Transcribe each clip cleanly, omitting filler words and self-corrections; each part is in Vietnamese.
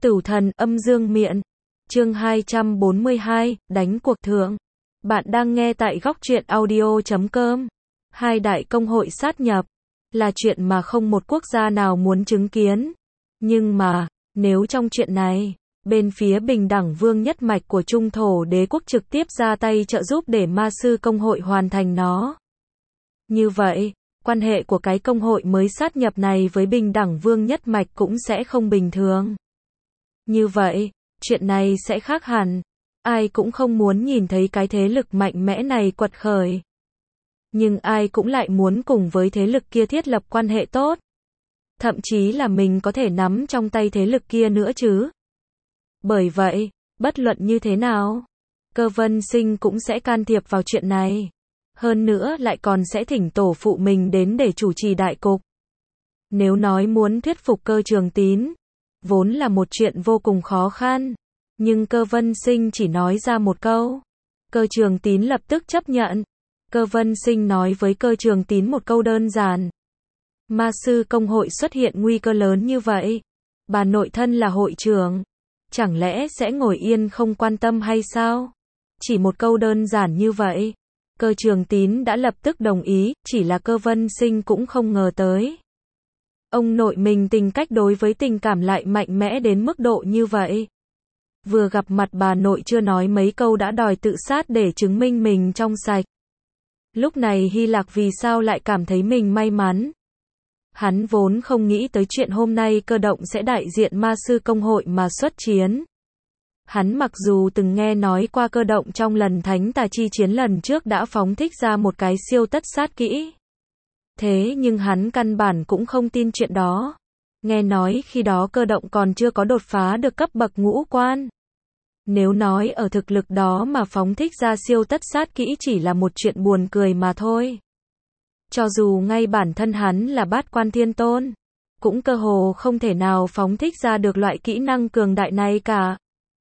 Tử thần âm dương miện. Chương 242, đánh cuộc thượng. Bạn đang nghe tại góc truyện audio.com. Hai đại công hội sát nhập là chuyện mà không một quốc gia nào muốn chứng kiến. Nhưng mà, nếu trong chuyện này, bên phía bình đẳng vương nhất mạch của Trung Thổ Đế quốc trực tiếp ra tay trợ giúp để ma sư công hội hoàn thành nó. Như vậy, quan hệ của cái công hội mới sát nhập này với bình đẳng vương nhất mạch cũng sẽ không bình thường. Như vậy, chuyện này sẽ khác hẳn. Ai cũng không muốn nhìn thấy cái thế lực mạnh mẽ này quật khởi. Nhưng ai cũng lại muốn cùng với thế lực kia thiết lập quan hệ tốt. Thậm chí là mình có thể nắm trong tay thế lực kia nữa chứ. Bởi vậy, bất luận như thế nào, Cơ Vân Sinh cũng sẽ can thiệp vào chuyện này. Hơn nữa lại còn sẽ thỉnh tổ phụ mình đến để chủ trì đại cục. Nếu nói muốn thuyết phục Cơ Trường Tín, vốn là một chuyện vô cùng khó khăn. Nhưng Cơ Vân Sinh chỉ nói ra một câu. Cơ Trường Tín lập tức chấp nhận. Cơ Vân Sinh nói với Cơ Trường Tín một câu đơn giản. Ma sư công hội xuất hiện nguy cơ lớn như vậy. Bà nội thân là hội trưởng. Chẳng lẽ sẽ ngồi yên không quan tâm hay sao? Chỉ một câu đơn giản như vậy. Cơ Trường Tín đã lập tức đồng ý, chỉ là Cơ Vân Sinh cũng không ngờ tới. Ông nội mình tính cách đối với tình cảm lại mạnh mẽ đến mức độ như vậy. Vừa gặp mặt bà nội chưa nói mấy câu đã đòi tự sát để chứng minh mình trong sạch. Lúc này Hy Lạc vì sao lại cảm thấy mình may mắn. Hắn vốn không nghĩ tới chuyện hôm nay Cơ Động sẽ đại diện ma sư công hội mà xuất chiến. Hắn mặc dù từng nghe nói qua Cơ Động trong lần thánh tà chi chiến lần trước đã phóng thích ra một cái siêu tất sát kỹ. Thế nhưng hắn căn bản cũng không tin chuyện đó. Nghe nói khi đó Cơ Động còn chưa có đột phá được cấp bậc ngũ quan. Nếu nói ở thực lực đó mà phóng thích ra siêu tất sát kỹ chỉ là một chuyện buồn cười mà thôi. Cho dù ngay bản thân hắn là bát quan thiên tôn, cũng cơ hồ không thể nào phóng thích ra được loại kỹ năng cường đại này cả.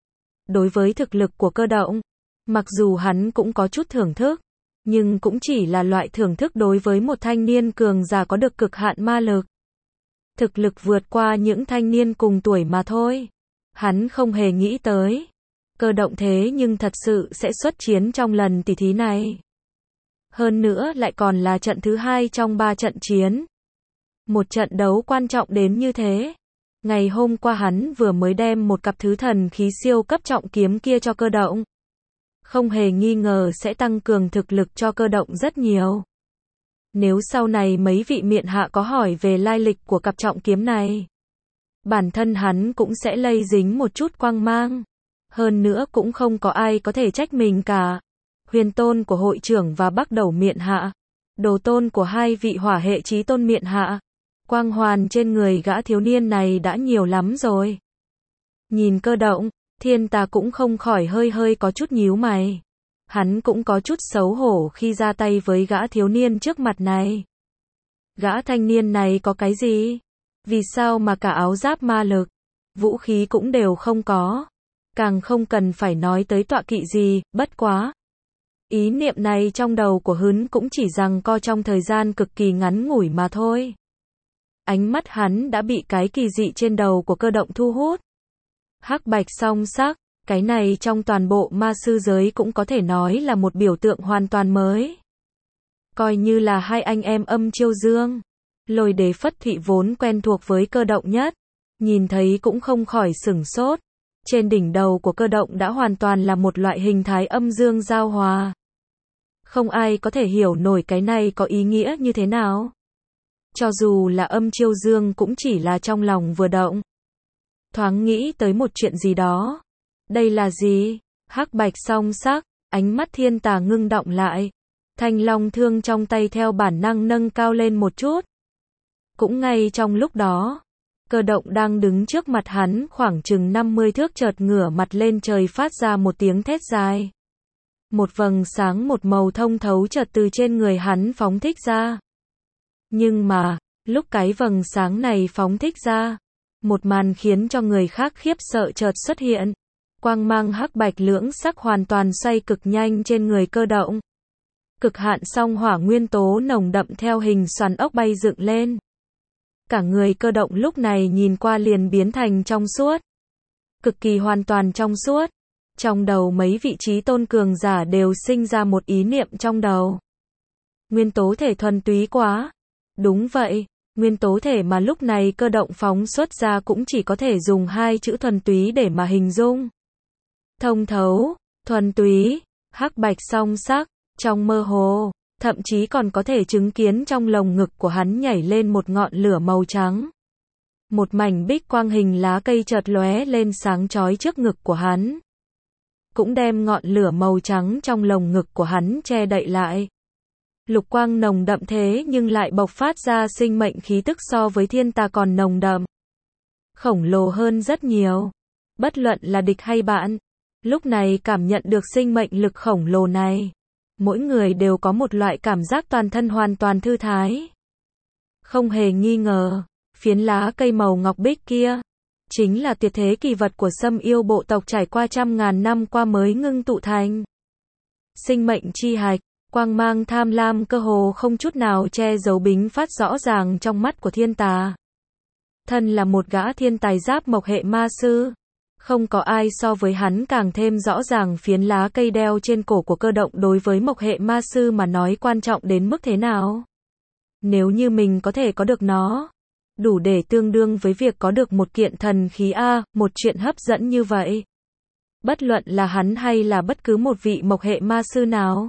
Đối với thực lực của Cơ Động, mặc dù hắn cũng có chút thưởng thức, nhưng cũng chỉ là loại thưởng thức đối với một thanh niên cường giả có được cực hạn ma lực. Thực lực vượt qua những thanh niên cùng tuổi mà thôi. Hắn không hề nghĩ tới. Cơ Động thế nhưng thật sự sẽ xuất chiến trong lần tỷ thí này. Hơn nữa lại còn là trận thứ 2 trong 3 trận chiến. Một trận đấu quan trọng đến như thế. Ngày hôm qua hắn vừa mới đem một cặp thứ thần khí siêu cấp trọng kiếm kia cho Cơ Động. Không hề nghi ngờ sẽ tăng cường thực lực cho Cơ Động rất nhiều. Nếu sau này mấy vị miện hạ có hỏi về lai lịch của cặp trọng kiếm này, bản thân hắn cũng sẽ lây dính một chút quang mang. Hơn nữa cũng không có ai có thể trách mình cả. Huyền tôn của hội trưởng và Bắc Đầu miện hạ, đồ tôn của hai vị hỏa hệ chí tôn miện hạ, quang hoàn trên người gã thiếu niên này đã nhiều lắm rồi. Nhìn Cơ Động, Thiên Tà cũng không khỏi hơi có chút nhíu mày. Hắn cũng có chút xấu hổ khi ra tay với gã thiếu niên trước mặt này. Gã thanh niên này có cái gì? Vì sao mà cả áo giáp ma lực, vũ khí cũng đều không có? Càng không cần phải nói tới tọa kỵ gì, bất quá. Ý niệm này trong đầu của hắn cũng chỉ giằng co trong thời gian cực kỳ ngắn ngủi mà thôi. Ánh mắt hắn đã bị cái kỳ dị trên đầu của Cơ Động thu hút. Hắc bạch song sắc, cái này trong toàn bộ ma sư giới cũng có thể nói là một biểu tượng hoàn toàn mới. Coi như là hai anh em Âm Chiêu Dương, Lôi Đế Phất Thị vốn quen thuộc với Cơ Động nhất, nhìn thấy cũng không khỏi sửng sốt. Trên đỉnh đầu của Cơ Động đã hoàn toàn là một loại hình thái âm dương giao hòa. Không ai có thể hiểu nổi cái này có ý nghĩa như thế nào. Cho dù là Âm Chiêu Dương cũng chỉ là trong lòng vừa động, thoáng nghĩ tới một chuyện gì đó. Đây là gì? Hắc bạch song sắc, ánh mắt Thiên Tà ngưng động lại. Thanh long thương trong tay theo bản năng nâng cao lên một chút. Cũng ngay trong lúc đó, Cơ Động đang đứng trước mặt hắn khoảng chừng 50 thước chợt ngửa mặt lên trời phát ra một tiếng thét dài. Một vầng sáng một màu thông thấu chợt từ trên người hắn phóng thích ra. Nhưng mà, lúc cái vầng sáng này phóng thích ra, một màn khiến cho người khác khiếp sợ chợt xuất hiện. Quang mang hắc bạch lưỡng sắc hoàn toàn xoay cực nhanh trên người Cơ Động. Cực hạn song hỏa nguyên tố nồng đậm theo hình xoắn ốc bay dựng lên. Cả người Cơ Động lúc này nhìn qua liền biến thành trong suốt. cực kỳ hoàn toàn trong suốt. Trong đầu mấy vị trí tôn cường giả đều sinh ra một ý niệm trong đầu. Nguyên tố thể thuần túy quá. Đúng vậy, nguyên tố thể mà lúc này Cơ Động phóng xuất ra cũng chỉ có thể dùng hai chữ thuần túy để mà hình dung. Thông thấu, thuần túy, hắc bạch song sắc, trong mơ hồ, thậm chí còn có thể chứng kiến trong lồng ngực của hắn nhảy lên một ngọn lửa màu trắng. Một mảnh bích quang hình lá cây chợt lóe lên sáng chói trước ngực của hắn. Cũng đem ngọn lửa màu trắng trong lồng ngực của hắn che đậy lại. Lục quang nồng đậm thế nhưng lại bộc phát ra sinh mệnh khí tức so với thiên tà còn nồng đậm. Khổng lồ hơn rất nhiều. Bất luận là địch hay bạn, lúc này cảm nhận được sinh mệnh lực khổng lồ này. Mỗi người đều có một loại cảm giác toàn thân hoàn toàn thư thái. Không hề nghi ngờ, phiến lá cây màu ngọc bích kia chính là tuyệt thế kỳ vật của Sâm Yêu bộ tộc trải qua trăm ngàn năm qua mới ngưng tụ thành. Sinh mệnh chi hạch, quang mang tham lam cơ hồ không chút nào che giấu bính phát rõ ràng trong mắt của thiên tà. Thân là một gã thiên tài giáp mộc hệ ma sư, không có ai so với hắn càng thêm rõ ràng phiến lá cây đeo trên cổ của Cơ Động đối với mộc hệ ma sư mà nói quan trọng đến mức thế nào. Nếu như mình có thể có được nó, đủ để tương đương với việc có được một kiện thần khí A, một chuyện hấp dẫn như vậy. Bất luận là hắn hay là bất cứ một vị mộc hệ ma sư nào,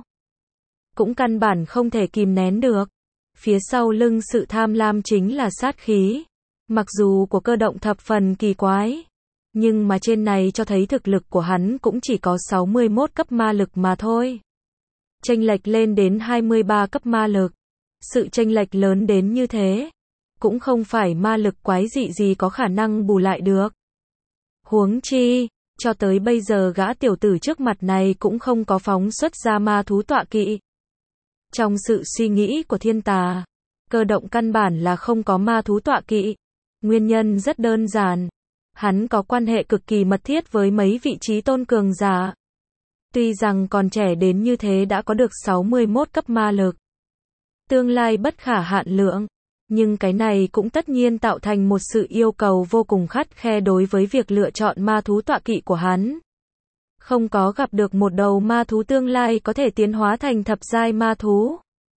cũng căn bản không thể kìm nén được. Phía sau lưng sự tham lam chính là sát khí. Mặc dù của Cơ Động thập phần kỳ quái, nhưng mà trên này cho thấy thực lực của hắn cũng chỉ có 61 cấp ma lực mà thôi. Chênh lệch lên đến 23 cấp ma lực. Sự chênh lệch lớn đến như thế, cũng không phải ma lực quái dị gì có khả năng bù lại được. Huống chi, cho tới bây giờ gã tiểu tử trước mặt này cũng không có phóng xuất ra ma thú tọa kỵ. Trong sự suy nghĩ của thiên tà, Cơ Động căn bản là không có ma thú tọa kỵ. Nguyên nhân rất đơn giản. Hắn có quan hệ cực kỳ mật thiết với mấy vị trí tôn cường giả. Tuy rằng còn trẻ đến như thế đã có được 61 cấp ma lực. Tương lai bất khả hạn lượng. Nhưng cái này cũng tất nhiên tạo thành một sự yêu cầu vô cùng khắt khe đối với việc lựa chọn ma thú tọa kỵ của hắn. Không có gặp được một đầu ma thú tương lai có thể tiến hóa thành thập giai ma thú,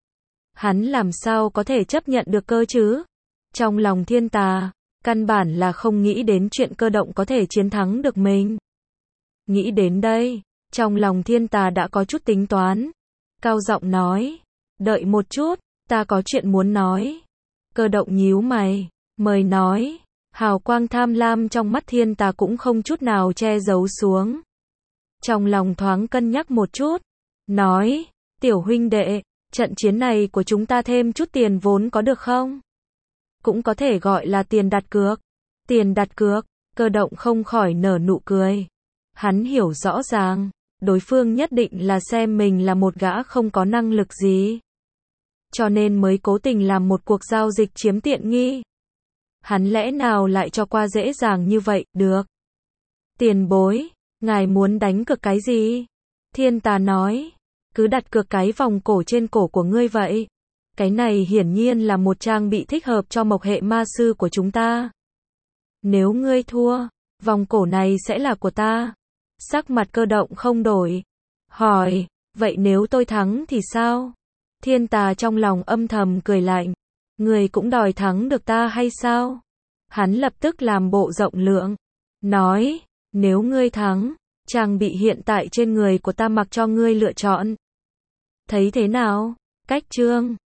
hắn làm sao có thể chấp nhận được cơ chứ? Trong lòng thiên tà, căn bản là không nghĩ đến chuyện Cơ Động có thể chiến thắng được mình. Nghĩ đến đây, trong lòng thiên tà đã có chút tính toán. Cao giọng nói, đợi một chút, ta có chuyện muốn nói. Cơ Động nhíu mày, mời nói. Hào quang tham lam trong mắt thiên tà cũng không chút nào che giấu xuống. Trong lòng thoáng cân nhắc một chút, nói, tiểu huynh đệ, trận chiến này của chúng ta thêm chút tiền vốn có được không? Cũng có thể gọi là tiền đặt cược. Tiền đặt cược, Cơ Động không khỏi nở nụ cười. Hắn hiểu rõ ràng, đối phương nhất định là xem mình là một gã không có năng lực gì, cho nên mới cố tình làm một cuộc giao dịch chiếm tiện nghi. Hắn lẽ nào lại cho qua dễ dàng như vậy, được. Tiền bối, ngài muốn đánh cược cái gì? Thiên tà nói, cứ đặt cược cái vòng cổ trên cổ của ngươi vậy. Cái này hiển nhiên là một trang bị thích hợp cho mộc hệ ma sư của chúng ta. Nếu ngươi thua, vòng cổ này sẽ là của ta. Sắc mặt Cơ Động không đổi. Hỏi, vậy nếu tôi thắng thì sao? Thiên tà trong lòng âm thầm cười lạnh. Ngươi cũng đòi thắng được ta hay sao? Hắn lập tức làm bộ rộng lượng. Nói, nếu ngươi thắng, trang bị hiện tại trên người của ta mặc cho ngươi lựa chọn. Thấy thế nào? Cách chương